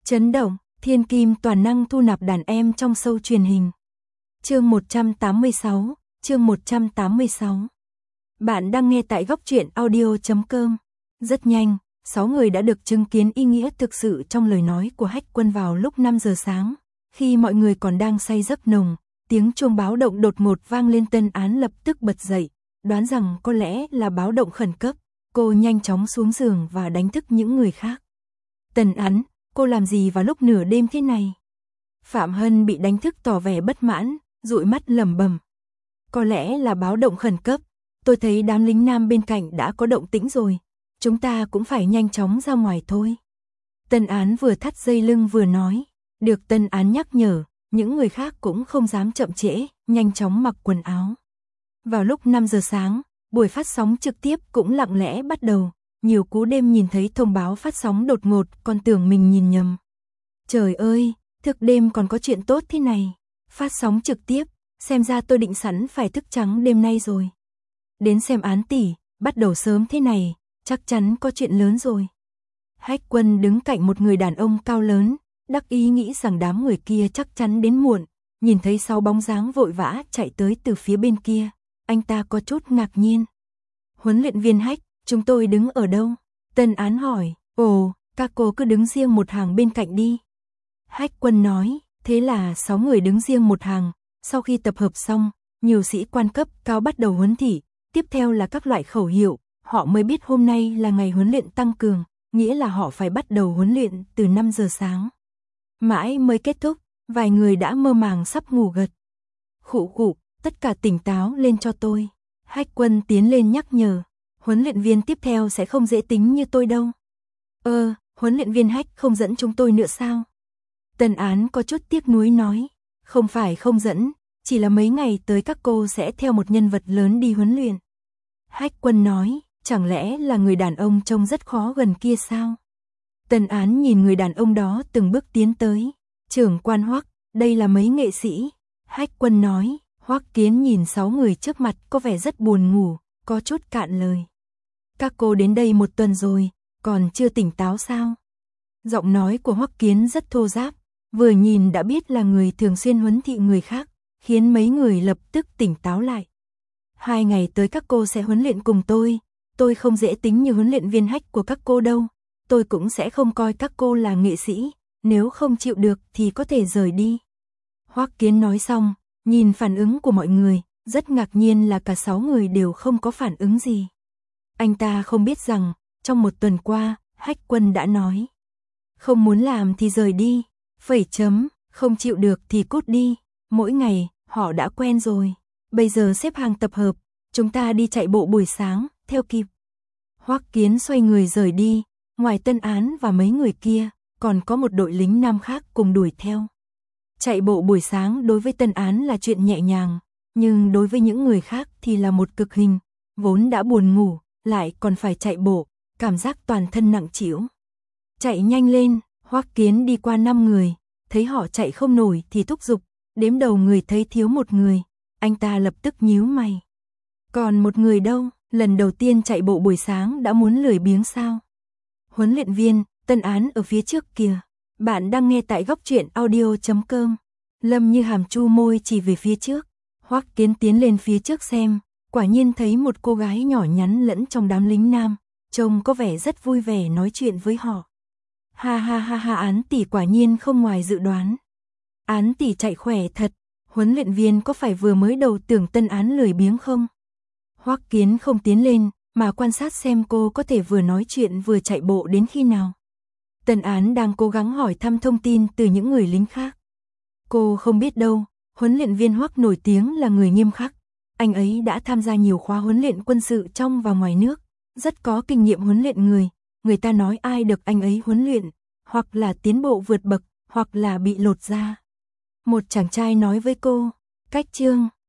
Chấn động, thiên kim toàn năng thu nạp đàn em trong show truyền hình. Chương 186, chương 186. Bạn đang nghe tại góc truyện audio.com. Rất nhanh, 6 người đã được chứng kiến ý nghĩa thực sự trong lời nói của Hách Quân vào lúc 5 giờ sáng. Khi mọi người còn đang say giấc nồng, tiếng chuông báo động đột ngột vang lên. Tân Án lập tức bật dậy, đoán rằng có lẽ là báo động khẩn cấp. Cô nhanh chóng xuống giường và đánh thức những người khác. Tân Án, cô làm gì vào lúc nửa đêm thế này? Phạm Hân bị đánh thức tỏ vẻ bất mãn, dụi mắt lẩm bẩm. Có lẽ là báo động khẩn cấp, tôi thấy đám lính nam bên cạnh đã có động tĩnh rồi, chúng ta cũng phải nhanh chóng ra ngoài thôi. Tân Án vừa thắt dây lưng vừa nói, được Tân Án nhắc nhở, những người khác cũng không dám chậm trễ, nhanh chóng mặc quần áo. Vào lúc 5 giờ sáng, buổi phát sóng trực tiếp cũng lặng lẽ bắt đầu. Nhiều cú đêm nhìn thấy thông báo phát sóng đột ngột còn tưởng mình nhìn nhầm. Trời ơi, thức đêm còn có chuyện tốt thế này. Phát sóng trực tiếp, xem ra tôi định sẵn phải thức trắng đêm nay rồi. Đến xem Án tỷ, bắt đầu sớm thế này, chắc chắn có chuyện lớn rồi. Hách Quân đứng cạnh một người đàn ông cao lớn, đắc ý nghĩ rằng đám người kia chắc chắn đến muộn. Nhìn thấy 6 bóng dáng vội vã chạy tới từ phía bên kia, anh ta có chút ngạc nhiên. Huấn luyện viên Hách, chúng tôi đứng ở đâu? Tân Án hỏi. Ồ, các cô cứ đứng riêng một hàng bên cạnh đi. Hách Quân nói. Thế là 6 người đứng riêng một hàng. Sau khi tập hợp xong, nhiều sĩ quan cấp cao bắt đầu huấn thị. Tiếp theo là các loại khẩu hiệu. Họ mới biết hôm nay là ngày huấn luyện tăng cường, nghĩa là họ phải bắt đầu huấn luyện từ 5 giờ sáng. Mãi mới kết thúc, vài người đã mơ màng sắp ngủ gật. Khụ khụ, tất cả tỉnh táo lên cho tôi. Hách Quân tiến lên nhắc nhở. Huấn luyện viên tiếp theo sẽ không dễ tính như tôi đâu. Huấn luyện viên Hách không dẫn chúng tôi nữa sao? Tân Án có chút tiếc nuối nói. Không phải không dẫn, chỉ là mấy ngày tới các cô sẽ theo một nhân vật lớn đi huấn luyện. Hách Quân nói, chẳng lẽ là người đàn ông trông rất khó gần kia sao? Tân Án nhìn người đàn ông đó từng bước tiến tới. Trưởng quan Hoắc, đây là mấy nghệ sĩ. Hách Quân nói. Hoắc Kiến nhìn 6 người trước mặt có vẻ rất buồn ngủ, có chút cạn lời. Các cô đến đây 1 tuần rồi, còn chưa tỉnh táo sao? Giọng nói của Hoắc Kiến rất thô ráp, vừa nhìn đã biết là người thường xuyên huấn thị người khác, khiến mấy người lập tức tỉnh táo lại. 2 ngày tới các cô sẽ huấn luyện cùng tôi không dễ tính như huấn luyện viên Hách của các cô đâu, tôi cũng sẽ không coi các cô là nghệ sĩ, nếu không chịu được thì có thể rời đi. Hoắc Kiến nói xong, nhìn phản ứng của mọi người, rất ngạc nhiên là cả 6 người đều không có phản ứng gì. Anh ta không biết rằng, trong 1 tuần qua, Hách Quân đã nói. Không muốn làm thì rời đi, không chịu được thì cút đi. Mỗi ngày, họ đã quen rồi. Bây giờ xếp hàng tập hợp, chúng ta đi chạy bộ buổi sáng, theo kịp. Hoắc Kiến xoay người rời đi, ngoài Tân Án và mấy người kia, còn có một đội lính nam khác cùng đuổi theo. Chạy bộ buổi sáng đối với Tân Án là chuyện nhẹ nhàng, nhưng đối với những người khác thì là một cực hình, vốn đã buồn ngủ, lại còn phải chạy bộ, cảm giác toàn thân nặng trĩu. Chạy nhanh lên, Hoắc Kiến đi qua 5 người, thấy họ chạy không nổi thì thúc giục, đếm đầu người thấy thiếu 1 người, anh ta lập tức nhíu mày. Còn 1 người đâu, lần đầu tiên chạy bộ buổi sáng đã muốn lười biếng sao? Huấn luyện viên, Tân Án ở phía trước kìa. Bạn đang nghe tại góc truyện audio.com. Lâm Như Hàm chu môi chỉ về phía trước. Hoắc Kiến tiến lên phía trước xem, quả nhiên thấy một cô gái nhỏ nhắn lẫn trong đám lính nam, trông có vẻ rất vui vẻ nói chuyện với họ. Ha ha ha ha, Án tỷ quả nhiên không ngoài dự đoán. Án tỷ chạy khỏe thật, huấn luyện viên có phải vừa mới đầu tưởng Tân Án lười biếng không? Hoắc Kiến không tiến lên, mà quan sát xem cô có thể vừa nói chuyện vừa chạy bộ đến khi nào. Tân Án đang cố gắng hỏi thăm thông tin từ những người lính khác. Cô không biết đâu, huấn luyện viên Hoắc nổi tiếng là người nghiêm khắc. Anh ấy đã tham gia nhiều khóa huấn luyện quân sự trong và ngoài nước, rất có kinh nghiệm huấn luyện người. Người ta nói ai được anh ấy huấn luyện, hoặc là tiến bộ vượt bậc, hoặc là bị lột da. Một chàng trai nói với cô, cách chương,